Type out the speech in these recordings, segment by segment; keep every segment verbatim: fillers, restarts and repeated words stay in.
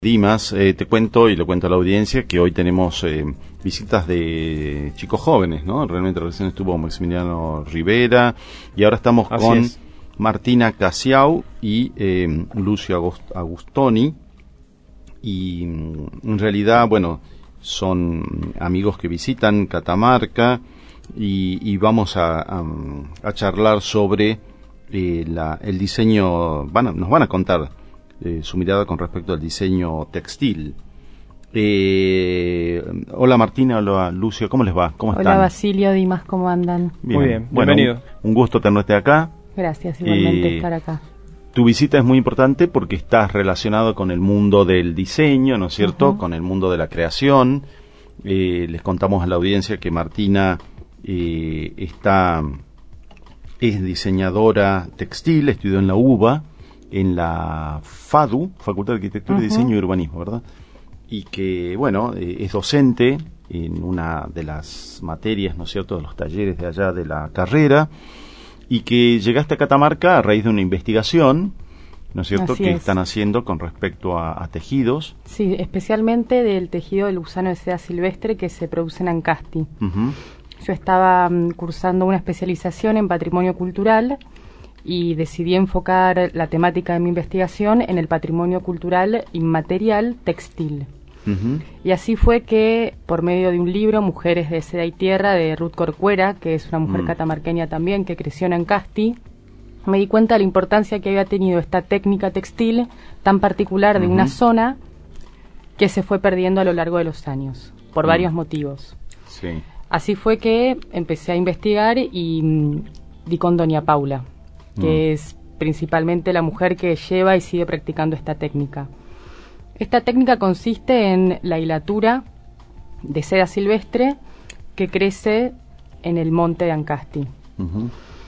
Dimas, eh, te cuento y le cuento a la audiencia que hoy tenemos eh, visitas de chicos jóvenes, ¿no? Realmente recién estuvo Maximiliano Rivera y ahora estamos Así con es. Martina Casiau y eh, Lucio Agust- Agustoni y mm, en realidad, bueno, son amigos que visitan Catamarca y, y vamos a, a, a charlar sobre eh, la, el diseño, van a, nos van a contar Eh, su mirada con respecto al diseño textil. Eh, hola Martina, hola Lucio, ¿cómo les va? ¿Cómo están? Hola Basilio, Dimas, ¿cómo andan? Bien. Muy bien, Bueno, bienvenido. Un, un gusto tenerte acá. Gracias, igualmente Eh, estar acá. Tu visita es muy importante porque estás relacionado con el mundo del diseño, ¿no es cierto? Ujú. Con el mundo de la creación. Eh, les contamos a la audiencia que Martina eh, está es diseñadora textil, estudió en la UBA, en la FADU, Facultad de Arquitectura, Uh-huh. Diseño y Urbanismo, ¿verdad? Y que, bueno, eh, es docente en una de las materias, ¿no es cierto?, de los talleres de allá de la carrera, y que llegaste a Catamarca a raíz de una investigación, ¿no es cierto?, Así que es. están haciendo con respecto a, a tejidos. Sí, especialmente del tejido del gusano de seda silvestre que se produce en Ancasti. Ujú. Yo estaba mm, cursando una especialización en patrimonio cultural y decidí enfocar la temática de mi investigación en el patrimonio cultural inmaterial textil. Ujú. Y así fue que, por medio de un libro, Mujeres de Seda y Tierra, de Ruth Corcuera, que es una mujer Mm. catamarqueña también, que creció en Ancasti, me di cuenta de la importancia que había tenido esta técnica textil tan particular de Ujú. una zona que se fue perdiendo a lo largo de los años, por Mm. varios motivos. Sí. Así fue que empecé a investigar y mm, di con Doña Paula, que Mm. es principalmente la mujer que lleva y sigue practicando esta técnica. Esta técnica consiste en la hilatura de seda silvestre que crece en el monte de Ancasti. Ujú.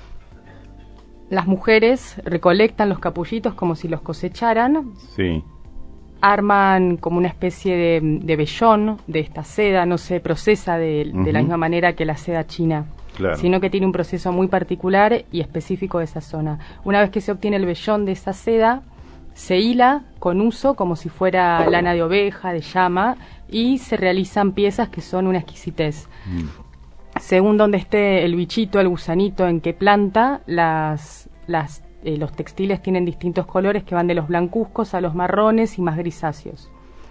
Las mujeres recolectan los capullitos como si los cosecharan, Sí. arman como una especie de, de vellón de esta seda, no se procesa de, de la Ujú. misma manera que la seda china, Claro. sino que tiene un proceso muy particular y específico de esa zona. Una vez que se obtiene el vellón de esa seda, se hila con uso como si fuera lana de oveja, de llama, y se realizan piezas que son una exquisitez. Mm. Según donde esté el bichito, el gusanito, en qué planta, las, las, eh, los textiles tienen distintos colores que van de los blancuzcos a los marrones y más grisáceos.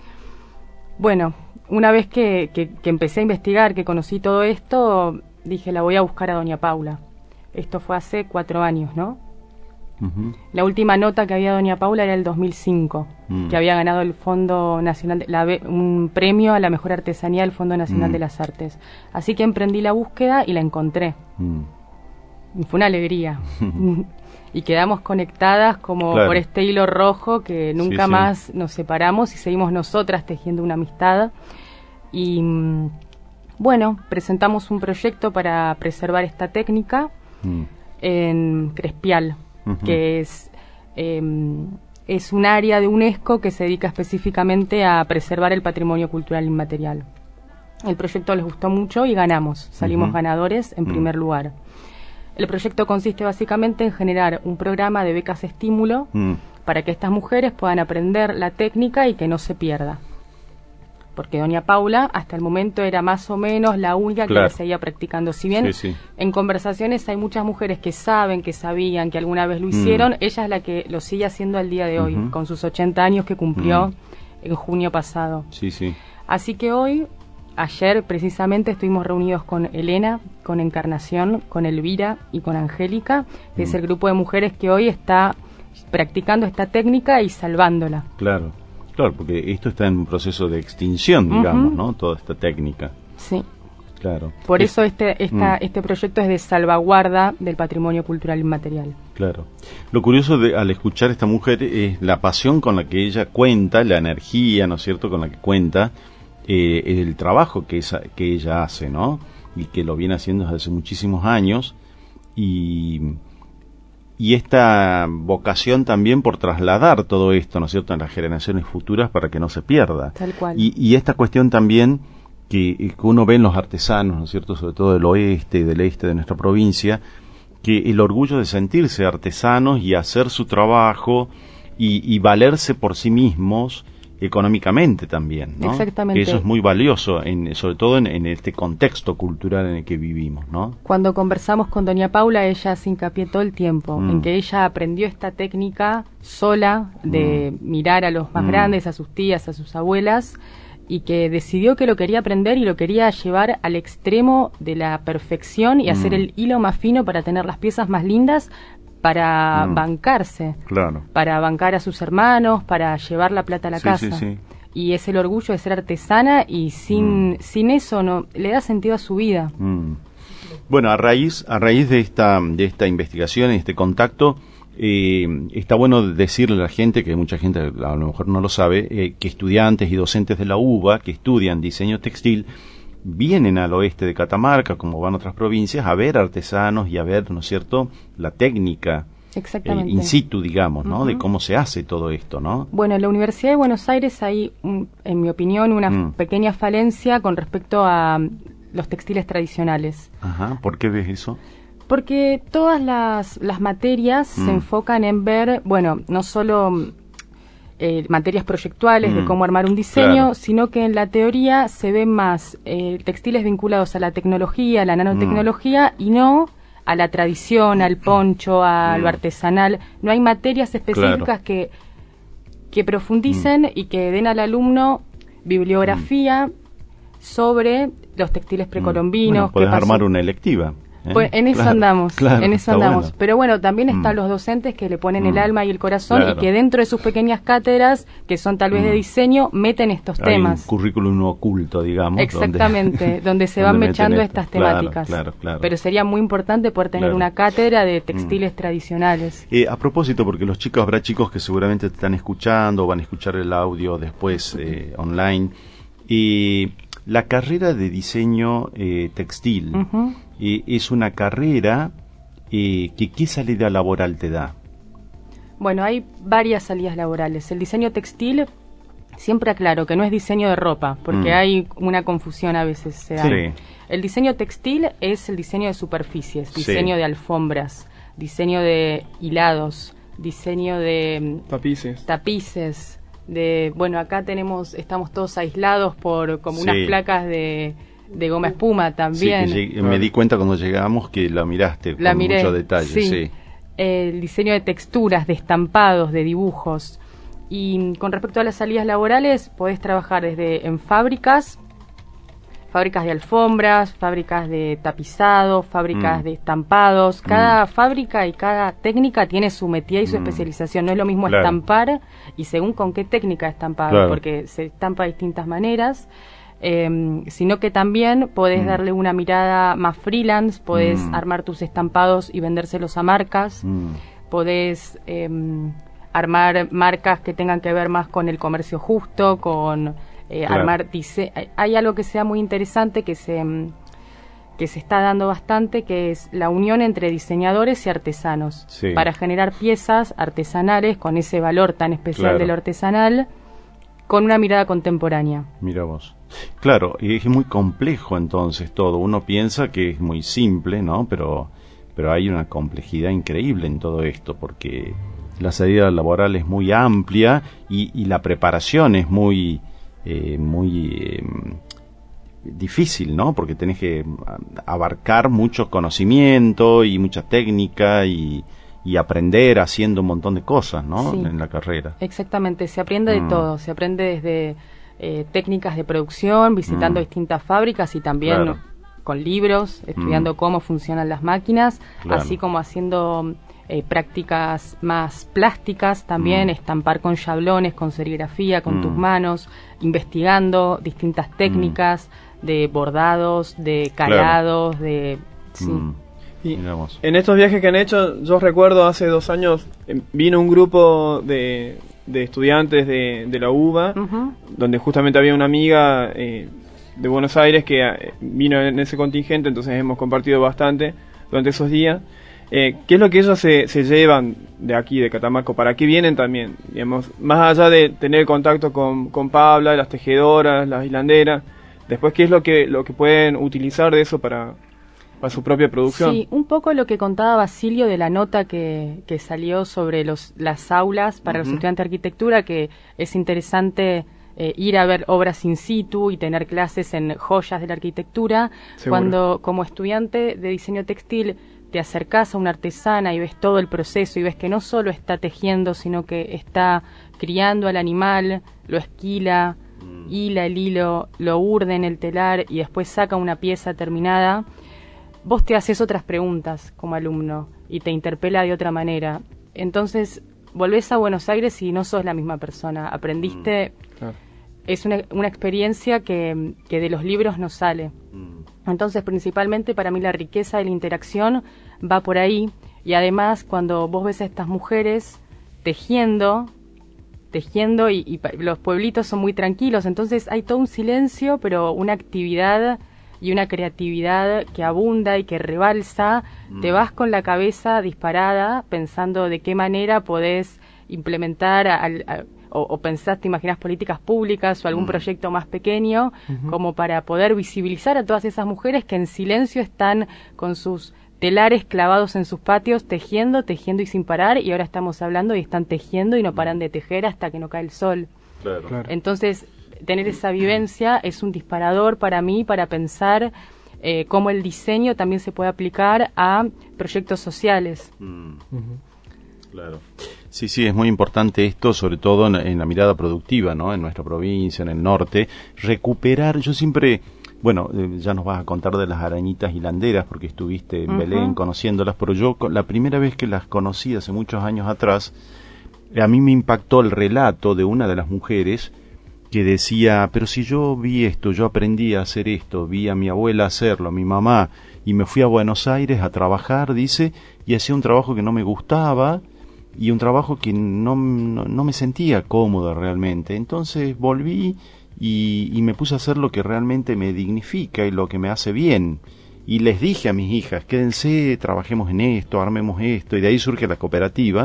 Bueno, una vez que, que, que empecé a investigar, que conocí todo esto, dije, la voy a buscar a Doña Paula. Esto fue hace cuatro años, ¿no? Ujú. La última nota que había Doña Paula era el dos mil cinco, Mm. que había ganado el Fondo Nacional, de, la, be- un premio a la mejor artesanía del Fondo Nacional Mm. de las Artes. Así que emprendí la búsqueda y la encontré. Mm. Y fue una alegría. Y quedamos conectadas como Claro. por este hilo rojo que nunca Sí, sí. más nos separamos y seguimos nosotras tejiendo una amistad. Y mm, bueno, presentamos un proyecto para preservar esta técnica Mm. en Crespial, Ujú. que es, eh, es un área de UNESCO que se dedica específicamente a preservar el patrimonio cultural inmaterial. El proyecto les gustó mucho y ganamos, salimos Ujú. ganadores en Mm. primer lugar. El proyecto consiste básicamente en generar un programa de becas estímulo Mm. para que estas mujeres puedan aprender la técnica y que no se pierda. Porque Doña Paula hasta el momento era más o menos la única Claro. que la seguía practicando. Si bien Sí, sí. en conversaciones hay muchas mujeres que saben, que sabían, que alguna vez lo Mm. hicieron, ella es la que lo sigue haciendo al día de hoy, Ujú. con sus ochenta años que cumplió Mm. en junio pasado. Sí, sí. Así que hoy, ayer precisamente, estuvimos reunidos con Elena, con Encarnación, con Elvira y con Angélica, que es Mm. el grupo de mujeres que hoy está practicando esta técnica y salvándola. Claro, claro, porque esto está en un proceso de extinción, digamos, Ujú. ¿no? Toda esta técnica, Sí. claro. Por Es- eso este, esta, Mm. este proyecto es de salvaguarda del patrimonio cultural inmaterial. Claro. Lo curioso de, al escuchar a esta mujer es la pasión con la que ella cuenta, la energía, ¿no es cierto?, con la que cuenta eh, el trabajo que, esa, que ella hace, ¿no? Y que lo viene haciendo desde hace muchísimos años y... Y esta vocación también por trasladar todo esto, ¿no es cierto?, en las generaciones futuras para que no se pierda. Tal cual. Y, y esta cuestión también que, que uno ve en los artesanos, ¿no es cierto?, sobre todo del oeste y del este de nuestra provincia, que el orgullo de sentirse artesanos y hacer su trabajo y, y valerse por sí mismos económicamente también, ¿no? Exactamente. Que eso es muy valioso, en, sobre todo en, en este contexto cultural en el que vivimos, ¿no? Cuando conversamos con doña Paula, ella se hincapié todo el tiempo Mm. en que ella aprendió esta técnica sola de Mm. mirar a los más Mm. grandes, a sus tías, a sus abuelas, y que decidió que lo quería aprender y lo quería llevar al extremo de la perfección y Mm. hacer el hilo más fino para tener las piezas más lindas, para Mm. bancarse, Claro. para bancar a sus hermanos, para llevar la plata a la Sí, casa. sí, sí. Y es el orgullo de ser artesana, y sin, Mm. sin eso no le da sentido a su vida. Mm. Bueno, a raíz, a raíz de esta, de esta investigación, este contacto, eh, está bueno decirle a la gente, que mucha gente a lo mejor no lo sabe, eh, que estudiantes y docentes de la U B A que estudian diseño textil vienen al oeste de Catamarca, como van a otras provincias, a ver artesanos y a ver, ¿no es cierto?, la técnica eh, Exactamente. in situ, digamos, ¿no?, Ujú. de cómo se hace todo esto, ¿no? Bueno, en la Universidad de Buenos Aires hay, un- en mi opinión, una Mm. pequeña falencia con respecto a mm, los textiles tradicionales. Ajá, ¿por qué ves eso? Porque todas las, las materias Mm. se enfocan en ver, bueno, no solo mm, eh, materias proyectuales de Mm. cómo armar un diseño, Claro. sino que en la teoría se ven más eh, textiles vinculados a la tecnología, a la nanotecnología, y no a la tradición, al poncho, a Mm. lo artesanal. No hay materias específicas Claro. que, que profundicen y que den al alumno bibliografía sobre los textiles precolombinos. Bueno, podés qué pasó. armar una electiva. ¿eh? Pues en eso Claro, andamos, claro, en eso está andamos. bueno. Pero bueno, también están Mm. los docentes que le ponen el Mm. alma y el corazón, Claro. y que dentro de sus pequeñas cátedras, que son tal vez de Mm. diseño, meten estos Hay temas. un currículum oculto, digamos. Exactamente, donde, donde se van donde meten mechando esto. estas Claro, temáticas. claro, claro. Pero sería muy importante poder tener Claro. una cátedra de textiles tradicionales. Eh, a propósito, porque los chicos, habrá chicos que seguramente te están escuchando o van a escuchar el audio después eh, online. Y la carrera de diseño eh, textil Ujú. eh, es una carrera eh, que ¿qué salida laboral te da? Bueno, hay varias salidas laborales. El diseño textil, siempre aclaro que no es diseño de ropa, porque Mm. hay una confusión a veces. Se da. Sí. El diseño textil es el diseño de superficies, Sí. diseño de alfombras, diseño de hilados, diseño de mm, Tapices. tapices, de, bueno, acá tenemos, estamos todos aislados por como Sí. unas placas de, de goma espuma también. Sí, que llegué- me di cuenta cuando llegamos que la miraste La con miré, mucho detalle. sí. Sí. El diseño de texturas, de estampados, de dibujos. Y mm, con respecto a las salidas laborales, podés trabajar desde en fábricas, fábricas de alfombras, fábricas de tapizado, fábricas Mm. de estampados. Cada Mm. fábrica y cada técnica tiene su métier y su Mm. especialización. No es lo mismo Claro. estampar y según con qué técnica estampado, Claro. porque se estampa de distintas maneras. Eh, sino que también podés Mm. darle una mirada más freelance, podés Mm. armar tus estampados y vendérselos a marcas, Mm. podés eh, armar marcas que tengan que ver más con el comercio justo, con eh, Claro. armar dise- hay- hay algo que sea muy interesante que se mm, que se está dando bastante, que es la unión entre diseñadores y artesanos, Sí. para generar piezas artesanales con ese valor tan especial Claro. de lo artesanal, con una mirada contemporánea. Mira vos. Claro, y es muy complejo entonces todo. Uno piensa que es muy simple, ¿no? Pero, pero hay una complejidad increíble en todo esto, porque la salida laboral es muy amplia y, y la preparación es muy, eh, muy eh, difícil, ¿no? Porque tenés que abarcar mucho conocimiento y mucha técnica y, y aprender haciendo un montón de cosas, ¿no? Sí. En la carrera. Exactamente, se aprende de Mm. todo, se aprende desde eh, técnicas de producción, visitando Mm. distintas fábricas y también Claro. con libros, estudiando Mm. cómo funcionan las máquinas, Claro. así como haciendo eh, prácticas más plásticas también, Mm. estampar con chablones, con serigrafía, con Mm. tus manos, investigando distintas técnicas de bordados, de calados, de... Sí. Mm. Y Mirá vos. en estos viajes que han hecho, yo recuerdo hace dos años, eh, vino un grupo de, de estudiantes de, de la U B A, Ujú. donde justamente había una amiga eh, de Buenos Aires que eh, vino en ese contingente, entonces hemos compartido bastante durante esos días. Eh, ¿Qué es lo que ellos se, se llevan de aquí, de Catamarca? ¿Para qué vienen también? Digamos, más allá de tener contacto con, con Pabla, las tejedoras, las hilanderas, después, ¿qué es lo que, lo que pueden utilizar de eso para, para su propia producción? Sí, un poco lo que contaba Basilio de la nota que, que salió sobre los, las aulas para los Ujú. estudiantes de arquitectura, que es interesante eh, ir a ver obras in situ y tener clases en joyas de la arquitectura. Seguro. Cuando como estudiante de diseño textil te acercás a una artesana y ves todo el proceso y ves que no solo está tejiendo, sino que está criando al animal, lo esquila, mm. hila el hilo, lo urde en el telar y después saca una pieza terminada, vos te haces otras preguntas como alumno y te interpela de otra manera. Entonces volvés a Buenos Aires y no sos la misma persona, aprendiste, mm. claro. Es una, una experiencia que, que de los libros no sale. Mm. Entonces, principalmente para mí la riqueza de la interacción va por ahí. Y además, cuando vos ves a estas mujeres tejiendo, tejiendo y, y los pueblitos son muy tranquilos, entonces hay todo un silencio, pero una actividad y una creatividad que abunda y que rebalsa. Mm. Te vas con la cabeza disparada pensando de qué manera podés implementar al... al O, o pensás, te imaginás políticas públicas o algún mm. proyecto más pequeño, uh-huh. como para poder visibilizar a todas esas mujeres que en silencio están con sus telares clavados en sus patios, tejiendo, tejiendo y sin parar, y ahora estamos hablando y están tejiendo y no paran de tejer hasta que no cae el sol. Claro. Claro. Entonces, tener esa vivencia es un disparador para mí, para pensar eh, cómo el diseño también se puede aplicar a proyectos sociales. Mm. Uh-huh. Claro. Sí, sí, es muy importante esto, sobre todo en, en la mirada productiva, ¿no? En nuestra provincia, en el norte, recuperar, yo siempre, bueno, eh, ya nos vas a contar de las arañitas hilanderas, porque estuviste en uh-huh. Belén conociéndolas, pero yo la primera vez que las conocí hace muchos años atrás, a mí me impactó el relato de una de las mujeres que decía, pero si yo vi esto, yo aprendí a hacer esto, vi a mi abuela hacerlo, a mi mamá, y me fui a Buenos Aires a trabajar, dice, y hacía un trabajo que no me gustaba, y un trabajo que no, no, no me sentía cómodo realmente. Entonces volví y, y me puse a hacer lo que realmente me dignifica y lo que me hace bien. Y les dije a mis hijas, quédense, trabajemos en esto, armemos esto, y de ahí surge la cooperativa.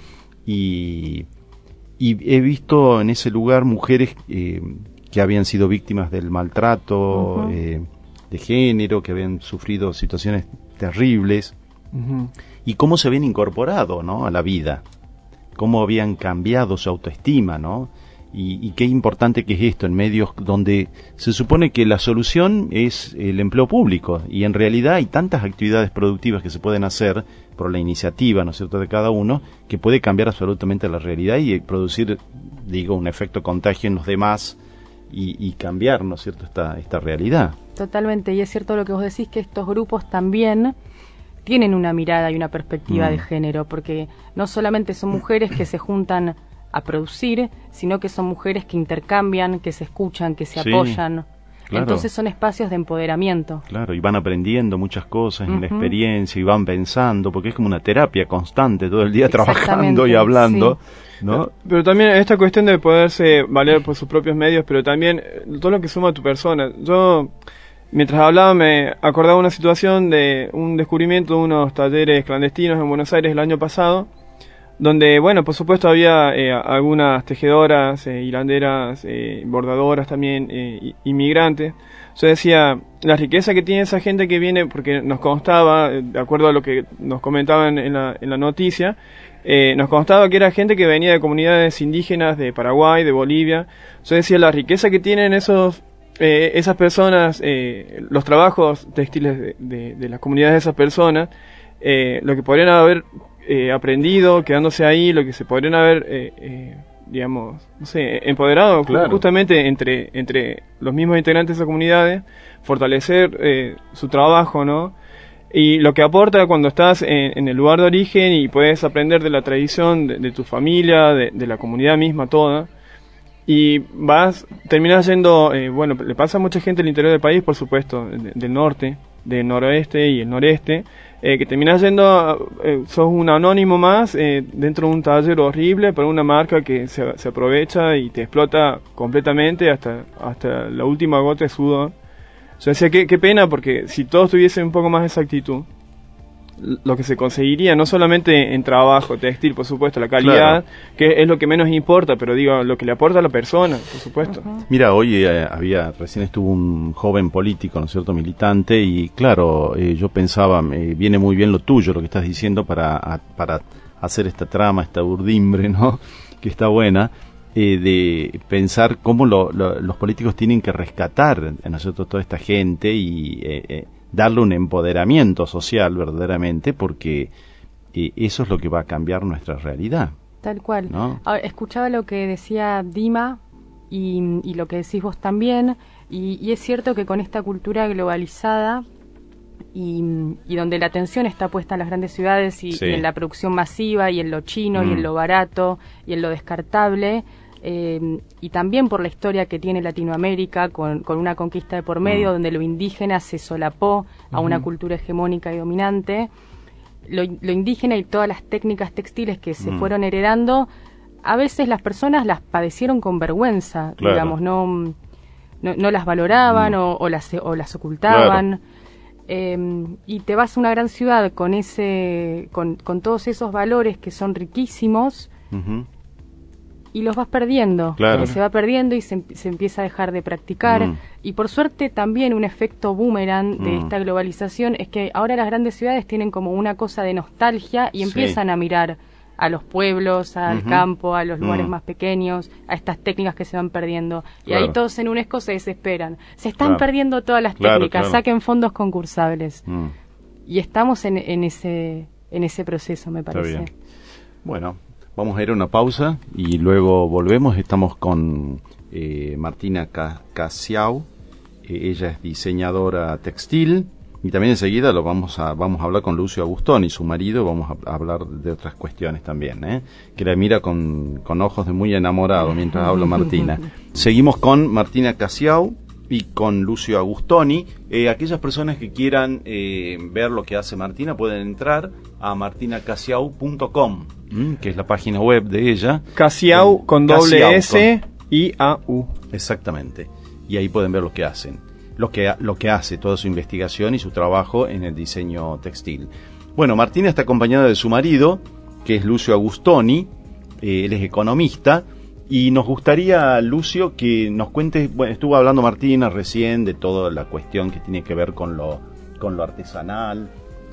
Y, y he visto en ese lugar mujeres eh, que habían sido víctimas del maltrato uh-huh. eh, de género, que habían sufrido situaciones terribles. Uh-huh. Y cómo se habían incorporado, ¿no?, a la vida, cómo habían cambiado su autoestima, ¿no? Y, y qué importante que es esto en medios donde se supone que la solución es el empleo público, y en realidad hay tantas actividades productivas que se pueden hacer por la iniciativa, ¿no es cierto?, de cada uno, que puede cambiar absolutamente la realidad y producir, digo, un efecto contagio en los demás y, y cambiar, ¿no es cierto?, esta, esta realidad. Totalmente, y es cierto lo que vos decís, que estos grupos también tienen una mirada y una perspectiva mm. de género, porque no solamente son mujeres que se juntan a producir, sino que son mujeres que intercambian, que se escuchan, que se sí, apoyan. Claro. Entonces son espacios de empoderamiento. Claro, y van aprendiendo muchas cosas uh-huh. en la experiencia, y van pensando, porque es como una terapia constante, todo el día trabajando y hablando, sí. ¿no? Pero también esta cuestión de poderse valer por sus propios medios, pero también todo lo que suma a tu persona. Yo... Mientras hablaba me acordaba una situación de un descubrimiento de unos talleres clandestinos en Buenos Aires el año pasado, donde, bueno, por supuesto había eh, algunas tejedoras, eh, hilanderas, eh, bordadoras también, eh, inmigrantes. Yo decía, la riqueza que tiene esa gente que viene, porque nos constaba, de acuerdo a lo que nos comentaban en la, en la noticia, eh, nos constaba que era gente que venía de comunidades indígenas de Paraguay, de Bolivia. Yo decía, la riqueza que tienen esos... Eh, esas personas, eh, los trabajos textiles de, de, de las comunidades de esas personas, eh, lo que podrían haber eh, aprendido quedándose ahí, lo que se podrían haber, eh, eh, digamos, no sé, empoderado claro. justamente entre, entre los mismos integrantes de esas comunidades, fortalecer eh, su trabajo, ¿no? Y lo que aporta cuando estás en, en el lugar de origen y puedes aprender de la tradición de, de tu familia, de, de la comunidad misma toda. Y vas, terminas yendo, eh, bueno, le pasa a mucha gente del interior del país, por supuesto, de, del norte, del noroeste y el noreste, eh, que terminas yendo, eh, sos un anónimo más eh, dentro de un taller horrible para una marca que se, se aprovecha y te explota completamente hasta, hasta la última gota de sudor. Yo decía, qué, qué pena, porque si todos tuviesen un poco más esa actitud, lo que se conseguiría, no solamente en trabajo textil, por supuesto, la calidad, claro. que es lo que menos importa, pero digo, lo que le aporta a la persona, por supuesto. Uh-huh. Mira, hoy eh, había, recién estuvo un joven político, ¿no es cierto?, militante, y claro, eh, yo pensaba, eh, viene muy bien lo tuyo, lo que estás diciendo, para, a, para hacer esta trama, esta urdimbre, ¿no?, que está buena, eh, de pensar cómo lo, lo, los políticos tienen que rescatar a nosotros toda esta gente y eh, eh, darle un empoderamiento social verdaderamente, porque eh, eso es lo que va a cambiar nuestra realidad. Tal cual. ¿No? Ahora, escuchaba lo que decía Dima y, y lo que decís vos también, y, y es cierto que con esta cultura globalizada y, y donde la atención está puesta en las grandes ciudades y, sí. y en la producción masiva y en lo chino mm. y en lo barato y en lo descartable, eh, y también por la historia que tiene Latinoamérica con, con una conquista de por medio mm. donde lo indígena se solapó a una mm. cultura hegemónica y dominante, lo, lo indígena y todas las técnicas textiles que se mm. fueron heredando, a veces las personas las padecieron con vergüenza, claro. digamos, no, no, no las valoraban mm. o, o, las, o las ocultaban. Claro. Eh, y te vas a una gran ciudad con ese con, con todos esos valores que son riquísimos uh-huh. y los vas perdiendo, claro. se va perdiendo y se, se empieza a dejar de practicar mm. y por suerte también un efecto boomerang de mm. esta globalización es que ahora las grandes ciudades tienen como una cosa de nostalgia y empiezan sí. a mirar a los pueblos, al uh-huh. campo, a los lugares mm. más pequeños, a estas técnicas que se van perdiendo. Y claro. ahí todos en UNESCO se desesperan. Se están claro. perdiendo todas las claro, técnicas, claro. saquen fondos concursables. Mm. Y estamos en, en ese en ese proceso, me parece. Está bien. Bueno, vamos a ir a una pausa y luego volvemos. Estamos con eh, Martina Casiau. Eh, ella es diseñadora textil. Y también enseguida lo vamos a vamos a hablar con Lucio Agustoni, su marido, vamos a, a hablar de otras cuestiones también, ¿eh? Que la mira con, con ojos de muy enamorado mientras habla Martina. Seguimos con Martina Casiau y con Lucio Agustoni. Eh, aquellas personas que quieran eh, ver lo que hace Martina pueden entrar a martina casiau punto com, ¿m? Que es la página web de ella. Casiau con doble S I A U. Exactamente. Y ahí pueden ver lo que hacen. Lo que, lo que hace, toda su investigación y su trabajo en el diseño textil. Bueno, Martina está acompañada de su marido, que es Lucio Agustoni, eh, él es economista, y nos gustaría, Lucio, que nos cuentes, bueno, estuvo hablando Martina recién de toda la cuestión que tiene que ver con lo, con lo artesanal,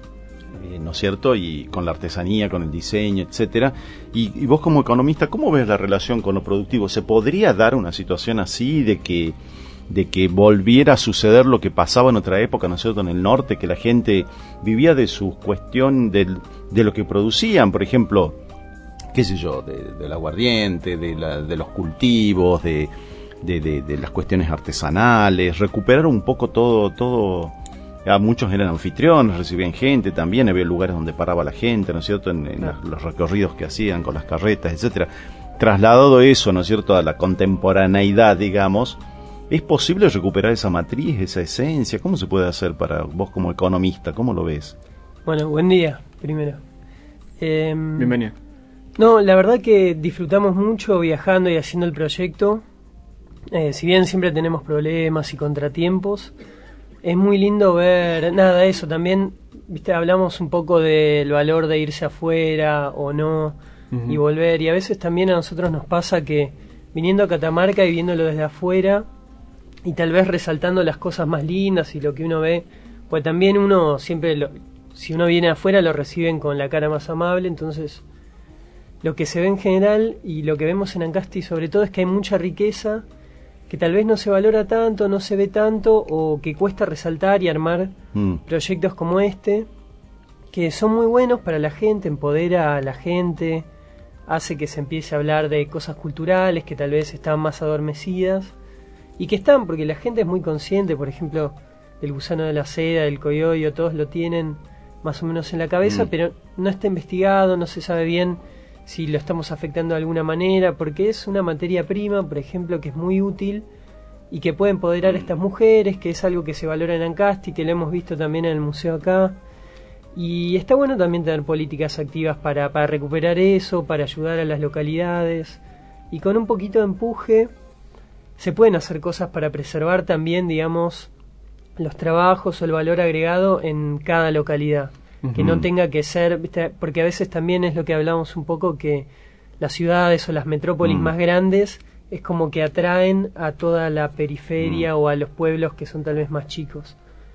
eh, ¿no es cierto?, y con la artesanía, con el diseño, etcétera. Y, y vos como economista, ¿cómo ves la relación con lo productivo? ¿Se podría dar una situación así de que de que volviera a suceder lo que pasaba en otra época, ¿no es cierto?, en el norte, que la gente vivía de su cuestión, de, de lo que producían, por ejemplo, qué sé yo, de, del aguardiente, de, la, de los cultivos, de, de, de, de las cuestiones artesanales, recuperar un poco todo, todo, a muchos eran anfitriones, recibían gente también, había lugares donde paraba la gente, ¿no es cierto?, en, en los, los recorridos que hacían con las carretas, etcétera. Trasladado eso, ¿no es cierto?, a la contemporaneidad, digamos. ¿Es posible recuperar esa matriz, esa esencia? ¿Cómo se puede hacer para vos como economista? ¿Cómo lo ves? Bueno, buen día, primero. Eh, Bienvenido. No, la verdad que disfrutamos mucho viajando y haciendo el proyecto. Eh, si bien siempre tenemos problemas y contratiempos, es muy lindo ver, nada, eso también, viste, hablamos un poco del valor de irse afuera o no, uh-huh. y volver, y a veces también a nosotros nos pasa que viniendo a Catamarca y viéndolo desde afuera, y tal vez resaltando las cosas más lindas y lo que uno ve, pues también uno siempre, lo, si uno viene afuera lo reciben con la cara más amable, entonces lo que se ve en general y lo que vemos en Ancasti sobre todo es que hay mucha riqueza que tal vez no se valora tanto, no se ve tanto o que cuesta resaltar y armar mm. proyectos como este, que son muy buenos para la gente, empodera a la gente, hace que se empiece a hablar de cosas culturales que tal vez están más adormecidas y que están, porque la gente es muy consciente, por ejemplo, el gusano de la seda, el coyoyo, todos lo tienen más o menos en la cabeza, mm. pero no está investigado, no se sabe bien si lo estamos afectando de alguna manera, porque es una materia prima, por ejemplo, que es muy útil y que puede empoderar a estas mujeres, que es algo que se valora en Ancasti, que lo hemos visto también en el museo acá. Y está bueno también tener políticas activas para, para recuperar eso, para ayudar a las localidades. Y con un poquito de empuje se pueden hacer cosas para preservar también, digamos, los trabajos o el valor agregado en cada localidad. Uh-huh. Que no tenga que ser, ¿viste? Porque a veces también es lo que hablamos un poco, que las ciudades o las metrópolis uh-huh. más grandes es como que atraen a toda la periferia uh-huh. o a los pueblos que son tal vez más chicos.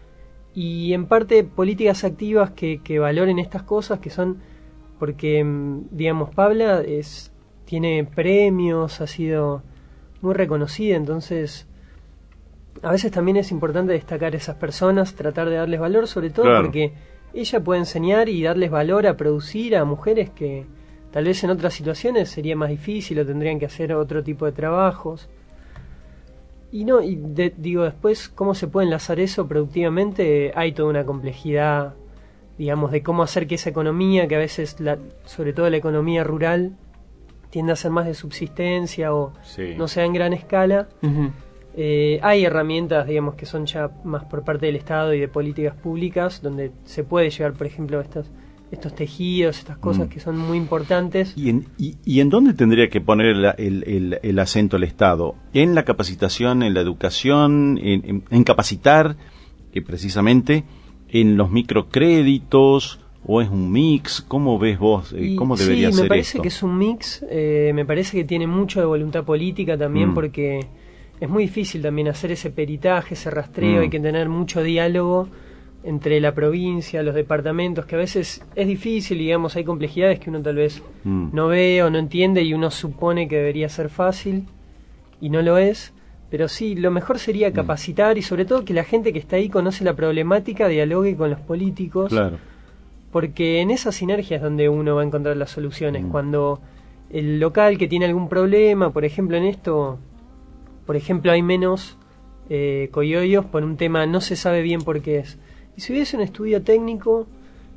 Y en parte políticas activas que, que valoren estas cosas, que son, porque, digamos, Pabla es tiene premios, ha sido muy reconocida, entonces a veces también es importante destacar a esas personas, tratar de darles valor, sobre todo claro. porque ella puede enseñar y darles valor a producir a mujeres que tal vez en otras situaciones sería más difícil o tendrían que hacer otro tipo de trabajos. Y no, y de, digo, después, ¿cómo se puede enlazar eso productivamente? Hay toda una complejidad, digamos, de cómo hacer que esa economía, que a veces, la, sobre todo la economía rural, tiende a ser más de subsistencia o sí. no sea en gran escala. Uh-huh. Eh, hay herramientas, digamos, que son ya más por parte del Estado y de políticas públicas, donde se puede llegar, por ejemplo, a estas estos tejidos, estas cosas mm. que son muy importantes. ¿Y en, y, y en dónde tendría que poner el, el, el, el acento el Estado? ¿En la capacitación, en la educación, en, en, en capacitar, que precisamente, en los microcréditos, o es un mix? ¿Cómo ves vos? Eh, ¿Cómo debería ser esto? Sí, me parece que es un mix, eh, me parece que tiene mucho de voluntad política también, mm. porque es muy difícil también hacer ese peritaje, ese rastreo, mm. hay que tener mucho diálogo entre la provincia, los departamentos, que a veces es difícil, digamos, hay complejidades que uno tal vez mm. no ve o no entiende y uno supone que debería ser fácil y no lo es, pero sí, lo mejor sería capacitar mm. y sobre todo que la gente que está ahí conoce la problemática, dialogue con los políticos, claro. porque en esas sinergias es donde uno va a encontrar las soluciones, mm. cuando el local que tiene algún problema, por ejemplo en esto, por ejemplo hay menos eh, coyoyos por un tema, no se sabe bien por qué es. Y si hubiese un estudio técnico,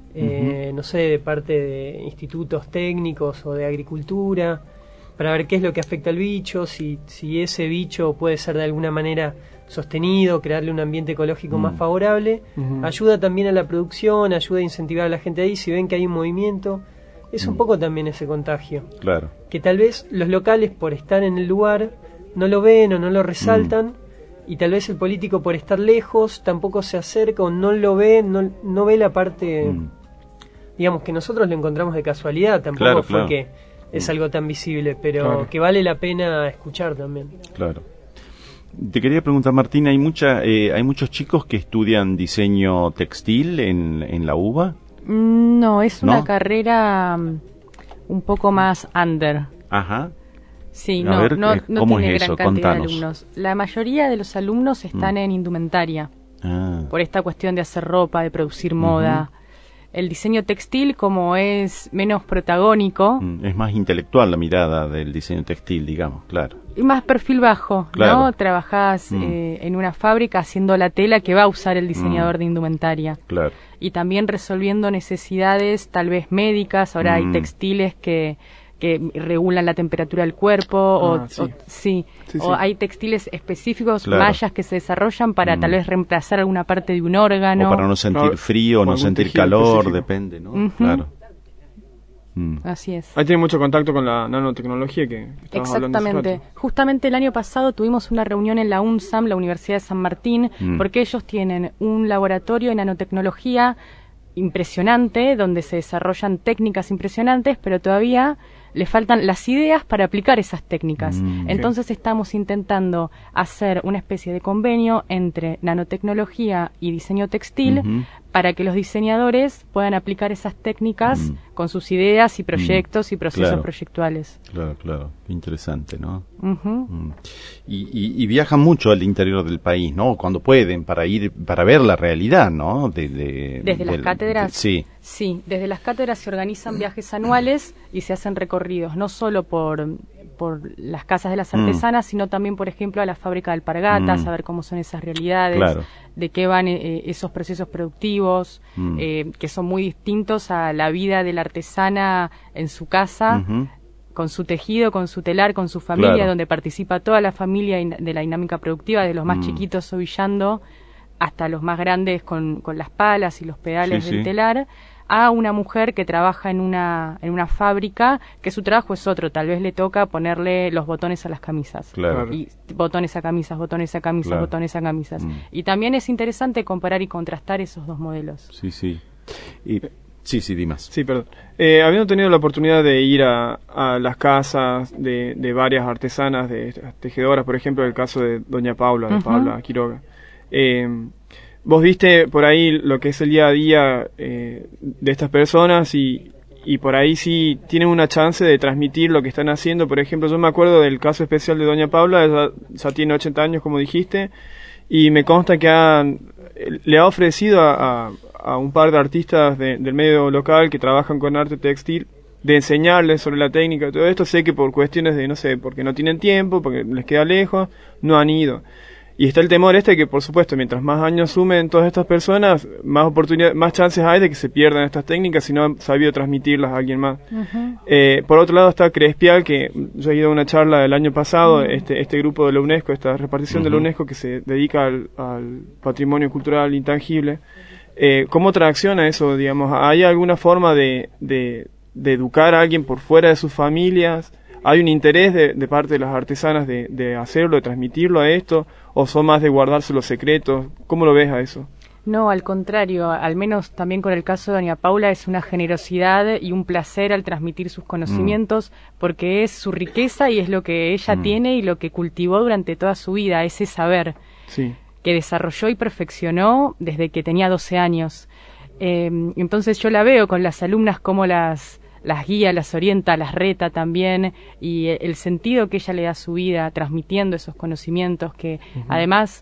eh, uh-huh. no sé, de parte de institutos técnicos o de agricultura, para ver qué es lo que afecta al bicho, si, si ese bicho puede ser de alguna manera sostenido, crearle un ambiente ecológico uh-huh. más favorable, uh-huh. ayuda también a la producción, ayuda a incentivar a la gente ahí, si ven que hay un movimiento, es uh-huh. un poco también ese contagio. Claro. Que tal vez los locales, por estar en el lugar, no lo ven o no lo resaltan, uh-huh. y tal vez el político por estar lejos tampoco se acerca o no lo ve, no, no ve la parte, mm. digamos que nosotros lo encontramos de casualidad, tampoco claro, fue claro. que es mm. algo tan visible, pero claro. que vale la pena escuchar también. Claro. Te quería preguntar, Martín, ¿hay mucha, eh, hay muchos chicos que estudian diseño textil en, en la U B A? No, es una ¿No? carrera um, un poco más under. Ajá. Sí, a no, ver, no, eh, no ¿cómo tiene es gran eso? cantidad Contanos. de alumnos. La mayoría de los alumnos están Mm. en indumentaria, Ah. por esta cuestión de hacer ropa, de producir moda. Uh-huh. El diseño textil, como es menos protagónico, Mm, es más intelectual la mirada del diseño textil, digamos, claro. y más perfil bajo, Claro. ¿no? Trabajás Mm. eh, en una fábrica haciendo la tela que va a usar el diseñador Mm. de indumentaria. Claro. Y también resolviendo necesidades tal vez médicas. Ahora Mm. hay textiles que que regulan la temperatura del cuerpo, Ah, o, sí. o, sí, Sí, o sí. hay textiles específicos, Claro. mallas que se desarrollan para Mm. tal vez reemplazar alguna parte de un órgano. O para no sentir Claro, frío, o no algún sentir tejido calor, específico. depende, ¿no? Ujú. Claro. Mm. Así es. Ahí tiene mucho contacto con la nanotecnología que estabas hablando hace Exactamente. rato. Justamente el año pasado tuvimos una reunión en la UNSAM, la Universidad de San Martín, Mm. porque ellos tienen un laboratorio de nanotecnología impresionante, donde se desarrollan técnicas impresionantes, pero todavía le faltan las ideas para aplicar esas técnicas. Mm. Entonces estamos intentando hacer una especie de convenio entre nanotecnología y diseño textil, Ujú. para que los diseñadores puedan aplicar esas técnicas Mm. con sus ideas y proyectos y procesos Claro. proyectuales. Claro, claro. Qué interesante, ¿no? Ujú. Mm. Y, y, y viajan mucho al interior del país, ¿no? Cuando pueden, para ir, para ver la realidad, ¿no? De, de- Desde las del- cátedras. de- sí. Sí, desde las cátedras se organizan viajes anuales y se hacen recorridos, no solo por, por las casas de las Mm. artesanas, sino también, por ejemplo, a la fábrica de alpargatas, Mm. a ver cómo son esas realidades, Claro. de qué van eh, esos procesos productivos, Mm. eh, que son muy distintos a la vida de la artesana en su casa, Ujú. con su tejido, con su telar, con su familia, Claro. donde participa toda la familia in- de la dinámica productiva, de los más Mm. chiquitos ovillando hasta los más grandes con, con las palas y los pedales Sí, del sí. telar, a una mujer que trabaja en una, en una fábrica, que su trabajo es otro, tal vez le toca ponerle los botones a las camisas. Claro. Y botones a camisas, botones a camisas, Claro. botones a camisas. Mm. Y también es interesante comparar y contrastar esos dos modelos. Sí, sí. Y, sí, sí, Dimas. Sí, perdón. Eh, habiendo tenido la oportunidad de ir a, a las casas de, de varias artesanas, de estas tejedoras, por ejemplo, el caso de Doña Paula, de Ujú. Paula Quiroga, eh, vos viste por ahí lo que es el día a día eh, de estas personas y, y por ahí sí tienen una chance de transmitir lo que están haciendo. Por ejemplo, yo me acuerdo del caso especial de doña Paula, ella ya tiene ochenta años, como dijiste, y me consta que han, le ha ofrecido a, a, a un par de artistas de, del medio local que trabajan con arte textil, de enseñarles sobre la técnica y todo esto. Sé que por cuestiones de, no sé, porque no tienen tiempo, porque les queda lejos, no han ido. Y está el temor este que, por supuesto, mientras más años sumen todas estas personas, más oportunidades, más chances hay de que se pierdan estas técnicas si no han sabido transmitirlas a alguien más. Uh-huh. Eh, por otro lado está Crespial, que yo he ido a una charla el año pasado, uh-huh. este, este grupo de la UNESCO, esta repartición uh-huh. de la UNESCO que se dedica al, al patrimonio cultural intangible. Eh, ¿Cómo tracciona eso, digamos? ¿Hay alguna forma de, de, de educar a alguien por fuera de sus familias? ¿Hay un interés de, de parte de las artesanas de, de hacerlo, de transmitirlo a esto? ¿O son más de guardarse los secretos? ¿Cómo lo ves a eso? No, al contrario, al menos también con el caso de doña Paula es una generosidad y un placer al transmitir sus conocimientos, mm. porque es su riqueza y es lo que ella mm. tiene y lo que cultivó durante toda su vida, ese saber sí. que desarrolló y perfeccionó desde que tenía doce años. Eh, entonces yo la veo con las alumnas como las... las guía, las orienta, las reta también, y el sentido que ella le da a su vida transmitiendo esos conocimientos que uh-huh. además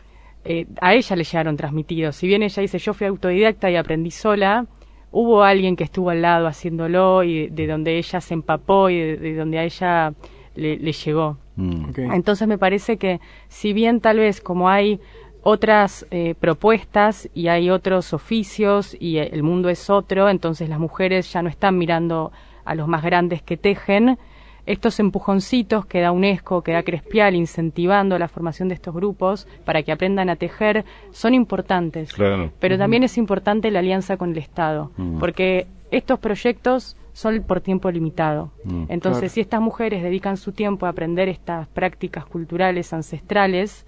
eh, a ella le llegaron transmitidos. Si bien ella dice yo fui autodidacta y aprendí sola, hubo alguien que estuvo al lado haciéndolo y de, de donde ella se empapó y de, de donde a ella le, le llegó. Mm. Okay. Entonces me parece que si bien tal vez como hay otras eh, propuestas y hay otros oficios y el mundo es otro, entonces las mujeres ya no están mirando a los más grandes que tejen. Estos empujoncitos que da UNESCO, que da Crespial, incentivando la formación de estos grupos para que aprendan a tejer, son importantes. Claro. Pero uh-huh. también es importante la alianza con el Estado, uh-huh. porque estos proyectos son por tiempo limitado. Uh-huh. Entonces, claro. si estas mujeres dedican su tiempo a aprender estas prácticas culturales ancestrales,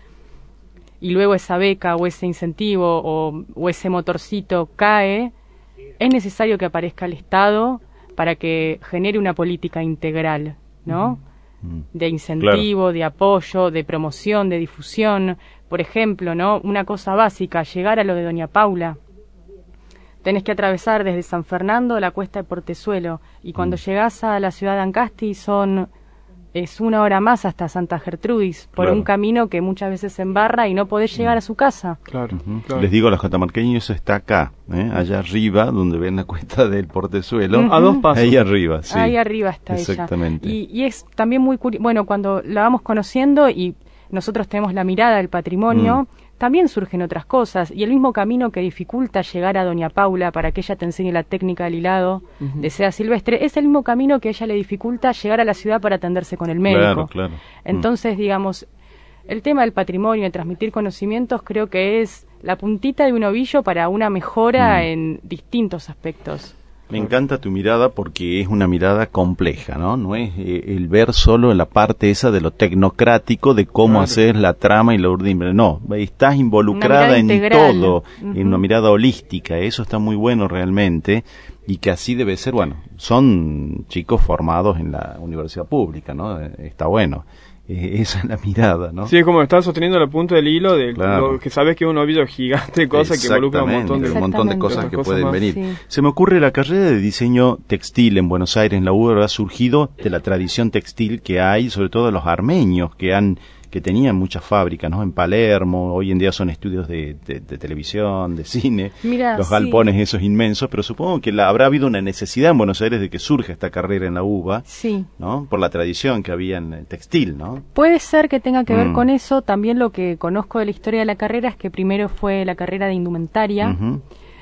y luego esa beca o ese incentivo o, o ese motorcito cae, es necesario que aparezca el Estado para que genere una política integral, ¿no? Uh-huh. De incentivo, claro. de apoyo, de promoción, de difusión. Por ejemplo, ¿no? Una cosa básica, llegar a lo de doña Paula. Tenés que atravesar desde San Fernando la cuesta de Portezuelo, y cuando uh-huh. llegás a la ciudad de Ancasti son... es una hora más hasta Santa Gertrudis, por claro. un camino que muchas veces se embarra y no podés llegar mm. a su casa. Claro, uh-huh. claro. Les digo a los catamarqueños, eso está acá, ¿eh? allá arriba, donde ven la cuesta del Portezuelo. Uh-huh. A dos pasos. Ahí arriba, sí. Ahí arriba está Exactamente. ella. Y, y es también muy curioso, bueno, cuando la vamos conociendo y nosotros tenemos la mirada del patrimonio, mm. también surgen otras cosas, y el mismo camino que dificulta llegar a doña Paula para que ella te enseñe la técnica del hilado uh-huh. de seda silvestre, es el mismo camino que a ella le dificulta llegar a la ciudad para atenderse con el médico. Claro, claro. Entonces, mm. digamos, el tema del patrimonio, de transmitir conocimientos, creo que es la puntita de un ovillo para una mejora mm. en distintos aspectos. Me encanta tu mirada porque es una mirada compleja, ¿no? No es eh, el ver solo la parte esa de lo tecnocrático, de cómo claro. hacer la trama y la urdimbre. No, estás involucrada en todo, uh-huh. en una mirada holística. Eso está muy bueno realmente, y que así debe ser. Bueno, son chicos formados en la universidad pública, ¿no? Está bueno. Eh, esa es la mirada, ¿no? Sí, es como estar sosteniendo la punta del hilo de claro. lo que sabes que es un ovillo gigante, cosa que involucra un montón de, un montón de cosas que cosas pueden más. venir. Sí. Se me ocurre la carrera de diseño textil en Buenos Aires, en la U B A, ha surgido de la tradición textil que hay, sobre todo de los armenios que han que tenían muchas fábricas, ¿no? En Palermo, hoy en día son estudios de, de, de televisión, de cine, Mirá, los sí. galpones esos inmensos, pero supongo que la, habrá habido una necesidad en Buenos Aires de que surja esta carrera en la U B A, sí. ¿no? Por la tradición que había en el textil, ¿no? Puede ser que tenga que ver mm. con eso. También lo que conozco de la historia de la carrera es que primero fue la carrera de indumentaria uh-huh.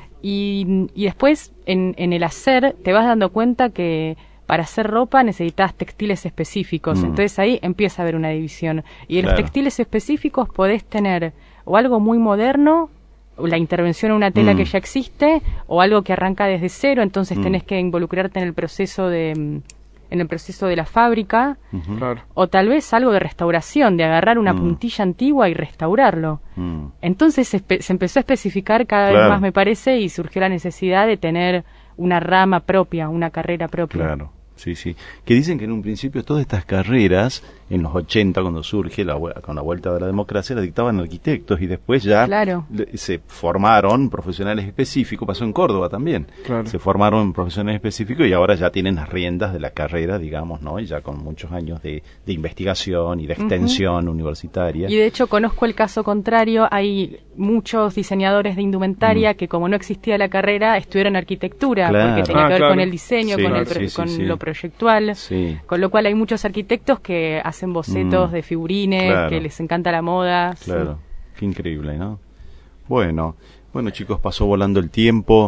y, y después en, en el hacer te vas dando cuenta que para hacer ropa necesitas textiles específicos, mm. entonces ahí empieza a haber una división. Y de claro. los textiles específicos podés tener o algo muy moderno, o la intervención en una tela mm. que ya existe, o algo que arranca desde cero, entonces mm. tenés que involucrarte en el proceso de en el proceso de la fábrica, uh-huh. claro. o tal vez algo de restauración, de agarrar una mm. puntilla antigua y restaurarlo. Mm. Entonces se, espe- se empezó a especificar cada claro. vez más, me parece, y surgió la necesidad de tener una rama propia, una carrera propia. Claro. Sí, sí. Que dicen que en un principio todas estas carreras, en los ochenta, cuando surge, la, con la vuelta de la democracia, la dictaban arquitectos y después ya claro. le, se formaron profesionales específicos, pasó en Córdoba también, claro. se formaron profesionales específicos y ahora ya tienen las riendas de la carrera, digamos, ¿no? Y ya con muchos años de, de investigación y de extensión uh-huh. universitaria. Y de hecho conozco el caso contrario, hay muchos diseñadores de indumentaria mm. que como no existía la carrera, estudiaron arquitectura, claro. porque tenía ah, que ver claro. con el diseño, sí, con, claro, el pro- sí, sí, con sí. lo proyectual, sí. con lo cual hay muchos arquitectos que hacen bocetos mm. de figurines, claro. que les encanta la moda. Claro, sí. Qué increíble, ¿no? Bueno, bueno chicos, pasó volando el tiempo,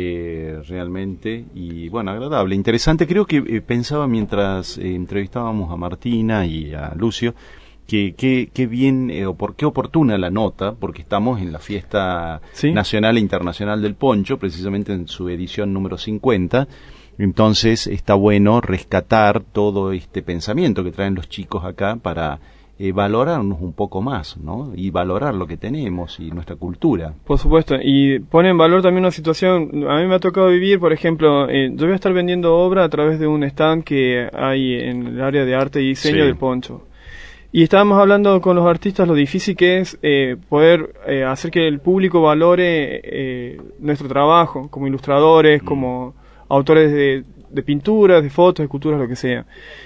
eh, realmente, y bueno, agradable, interesante. Creo que eh, pensaba mientras eh, entrevistábamos a Martina y a Lucio, que qué bien, eh, o por qué oportuna la nota, porque estamos en la fiesta ¿Sí? nacional e internacional del poncho, precisamente en su edición número cincuenta. Entonces está bueno rescatar todo este pensamiento que traen los chicos acá para eh, valorarnos un poco más, ¿no? Y valorar lo que tenemos y nuestra cultura. Por supuesto, y pone en valor también una situación, a mí me ha tocado vivir, por ejemplo, eh, yo voy a estar vendiendo obra a través de un stand que hay en el área de arte y diseño sí. del poncho. Y estábamos hablando con los artistas lo difícil que es eh, poder eh, hacer que el público valore eh, nuestro trabajo como ilustradores, mm. como autores de, de pinturas, de fotos, de esculturas, lo que sea.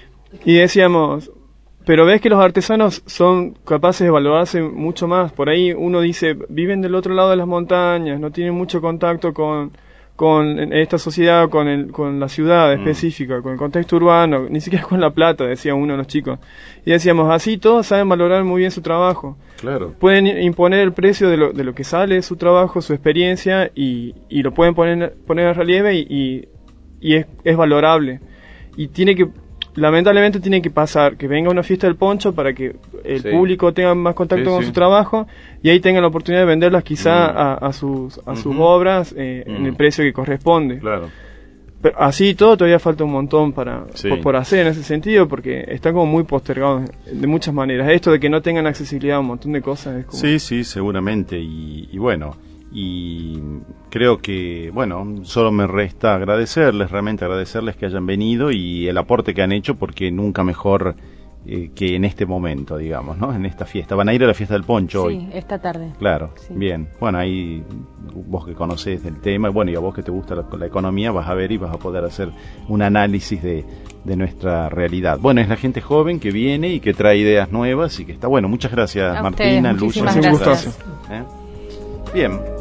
Y decíamos, pero ves que los artesanos son capaces de valorarse mucho más. Por ahí uno dice, viven del otro lado de las montañas, no tienen mucho contacto con, con esta sociedad, con, el, con la ciudad específica, mm. con el contexto urbano, ni siquiera con La Plata, decía uno de los chicos. Y decíamos, así todos saben valorar muy bien su trabajo. Claro. Pueden imponer el precio de lo, de lo que sale su trabajo, su experiencia, y, y lo pueden poner, poner en relieve y, y, y es, es valorable. Y tiene que, lamentablemente tiene que pasar, que venga una fiesta del poncho para que el sí. público tenga más contacto sí, con sí. su trabajo y ahí tengan la oportunidad de venderlas quizá mm. a, a sus a uh-huh. sus obras eh, mm. en el precio que corresponde. Claro. Pero así y todo todavía falta un montón para sí. por, por hacer en ese sentido, porque están como muy postergados de muchas maneras. Esto de que no tengan accesibilidad a un montón de cosas es como... Sí, sí, seguramente. Y, y bueno, y creo que, bueno, solo me resta agradecerles, realmente agradecerles que hayan venido y el aporte que han hecho, porque nunca mejor eh, que en este momento, digamos, ¿no? En esta fiesta. Van a ir a la fiesta del poncho sí, hoy. Sí, esta tarde. Claro, sí. Bien. Bueno, ahí vos que conocés el tema, bueno, y a vos que te gusta la, la economía, vas a ver y vas a poder hacer un análisis de, de nuestra realidad. Bueno, es la gente joven que viene y que trae ideas nuevas y que está bueno. Muchas gracias, a Martina, ustedes, Lucio. Muchísimas gracias. Un gustazo. ¿Eh? Bien.